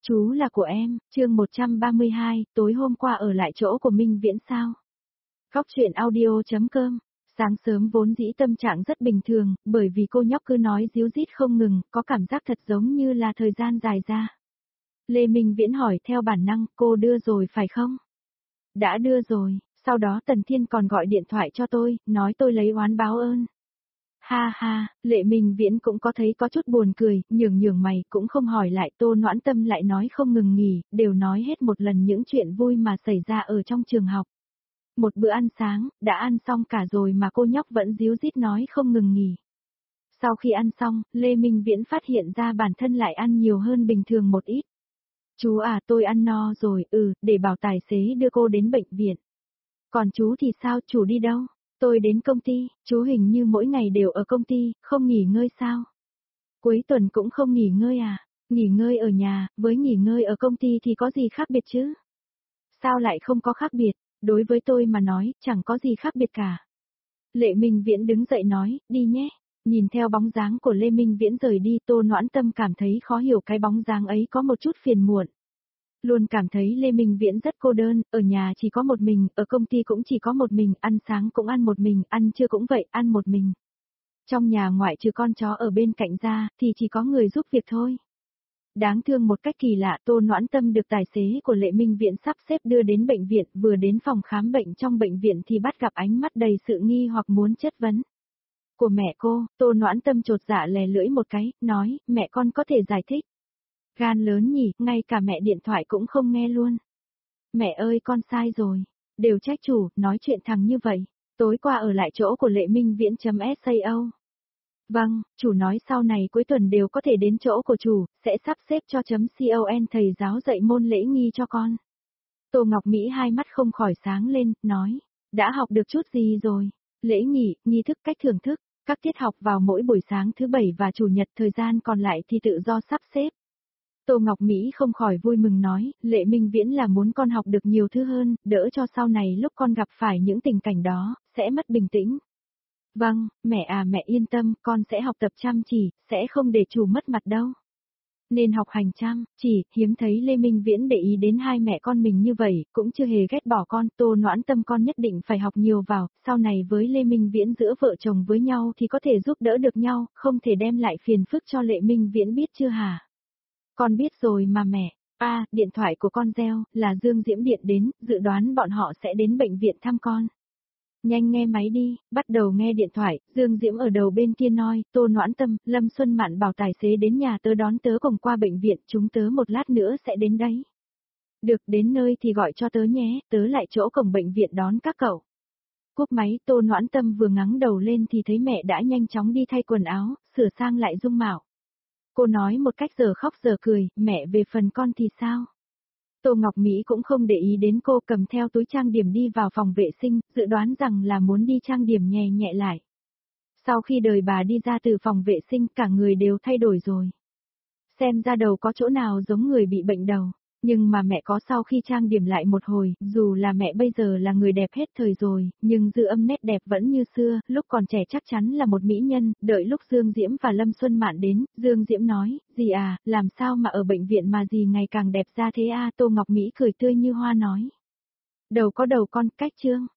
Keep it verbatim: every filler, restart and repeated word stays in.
Chú là của em, chương một trăm ba mươi hai, tối hôm qua ở lại chỗ của Minh Viễn sao? Góc truyện audio.com. Sáng sớm vốn dĩ tâm trạng rất bình thường, bởi vì cô nhóc cứ nói díu dít không ngừng, có cảm giác thật giống như là thời gian dài ra. Lê Minh Viễn hỏi theo bản năng, cô đưa rồi phải không? Đã đưa rồi, sau đó Tần Thiên còn gọi điện thoại cho tôi, nói tôi lấy oán báo ơn. Ha ha, Lệ Minh Viễn cũng có thấy có chút buồn cười, nhường nhường mày cũng không hỏi lại. Tô Noãn Tâm lại nói không ngừng nghỉ, đều nói hết một lần những chuyện vui mà xảy ra ở trong trường học. Một bữa ăn sáng, đã ăn xong cả rồi mà cô nhóc vẫn díu dít nói không ngừng nghỉ. Sau khi ăn xong, Lê Minh Viễn phát hiện ra bản thân lại ăn nhiều hơn bình thường một ít. Chú à, tôi ăn no rồi, ừ, để bảo tài xế đưa cô đến bệnh viện. Còn chú thì sao, chú đi đâu? Tôi đến công ty, chú hình như mỗi ngày đều ở công ty, không nghỉ ngơi sao? Cuối tuần cũng không nghỉ ngơi à? Nghỉ ngơi ở nhà, với nghỉ ngơi ở công ty thì có gì khác biệt chứ? Sao lại không có khác biệt? Đối với tôi mà nói, chẳng có gì khác biệt cả. Lệ Minh Viễn đứng dậy nói, đi nhé. Nhìn theo bóng dáng của Lê Minh Viễn rời đi, Tô Noãn Tâm cảm thấy khó hiểu cái bóng dáng ấy có một chút phiền muộn. Luôn cảm thấy Lê Minh Viễn rất cô đơn, ở nhà chỉ có một mình, ở công ty cũng chỉ có một mình, ăn sáng cũng ăn một mình, ăn trưa cũng vậy, ăn một mình. Trong nhà ngoại trừ con chó ở bên cạnh ra, thì chỉ có người giúp việc thôi. Đáng thương một cách kỳ lạ, Tô Noãn Tâm được tài xế của Lệ Minh Viễn sắp xếp đưa đến bệnh viện, vừa đến phòng khám bệnh trong bệnh viện thì bắt gặp ánh mắt đầy sự nghi hoặc muốn chất vấn. Của mẹ cô, Tô Noãn Tâm chột dạ lè lưỡi một cái, nói, mẹ con có thể giải thích. Gan lớn nhỉ, ngay cả mẹ điện thoại cũng không nghe luôn. Mẹ ơi con sai rồi, đều trách chủ, nói chuyện thẳng như vậy. Tối qua ở lại chỗ của Lệ Minh Viễn.sao. Vâng, chủ nói sau này cuối tuần đều có thể đến chỗ của chủ, sẽ sắp xếp cho .con thầy giáo dạy môn lễ nghi cho con. Tô Ngọc Mỹ hai mắt không khỏi sáng lên, nói, đã học được chút gì rồi? Lễ nghi, nghi thức cách thưởng thức, các tiết học vào mỗi buổi sáng thứ bảy và chủ nhật, thời gian còn lại thì tự do sắp xếp. Tô Ngọc Mỹ không khỏi vui mừng nói, Lệ Minh Viễn là muốn con học được nhiều thứ hơn, đỡ cho sau này lúc con gặp phải những tình cảnh đó, sẽ mất bình tĩnh. Vâng, mẹ à mẹ yên tâm, con sẽ học tập chăm chỉ, sẽ không để chủ mất mặt đâu. Nên học hành chăm chỉ, hiếm thấy Lê Minh Viễn để ý đến hai mẹ con mình như vậy, cũng chưa hề ghét bỏ con. Tô Noãn Tâm con nhất định phải học nhiều vào, sau này với Lê Minh Viễn giữa vợ chồng với nhau thì có thể giúp đỡ được nhau, không thể đem lại phiền phức cho Lệ Minh Viễn biết chưa hả? Con biết rồi mà mẹ. A, à, điện thoại của con reo, là Dương Diễm điện đến, dự đoán bọn họ sẽ đến bệnh viện thăm con. Nhanh nghe máy đi, bắt đầu nghe điện thoại, Dương Diễm ở đầu bên kia nói, Tô Noãn Tâm, Lâm Xuân Mạn bảo tài xế đến nhà tớ đón tớ cùng qua bệnh viện, chúng tớ một lát nữa sẽ đến đấy. Được, đến nơi thì gọi cho tớ nhé, tớ lại chỗ cổng bệnh viện đón các cậu. Cúp máy, Tô Noãn Tâm vừa ngắng đầu lên thì thấy mẹ đã nhanh chóng đi thay quần áo, sửa sang lại dung mạo. Cô nói một cách giờ khóc giờ cười, mẹ về phần con thì sao? Tô Ngọc Mỹ cũng không để ý đến cô, cầm theo túi trang điểm đi vào phòng vệ sinh, dự đoán rằng là muốn đi trang điểm nhẹ nhẹ lại. Sau khi đời bà đi ra từ phòng vệ sinh, cả người đều thay đổi rồi. Xem ra đầu có chỗ nào giống người bị bệnh đầu. Nhưng mà mẹ có sau khi trang điểm lại một hồi, dù là mẹ bây giờ là người đẹp hết thời rồi, nhưng dư âm nét đẹp vẫn như xưa, lúc còn trẻ chắc chắn là một mỹ nhân. Đợi lúc Dương Diễm và Lâm Xuân Mạn đến, Dương Diễm nói, dì à, làm sao mà ở bệnh viện mà dì ngày càng đẹp ra thế a? Tô Ngọc Mỹ cười tươi như hoa nói. Đầu có đầu con, cách trương.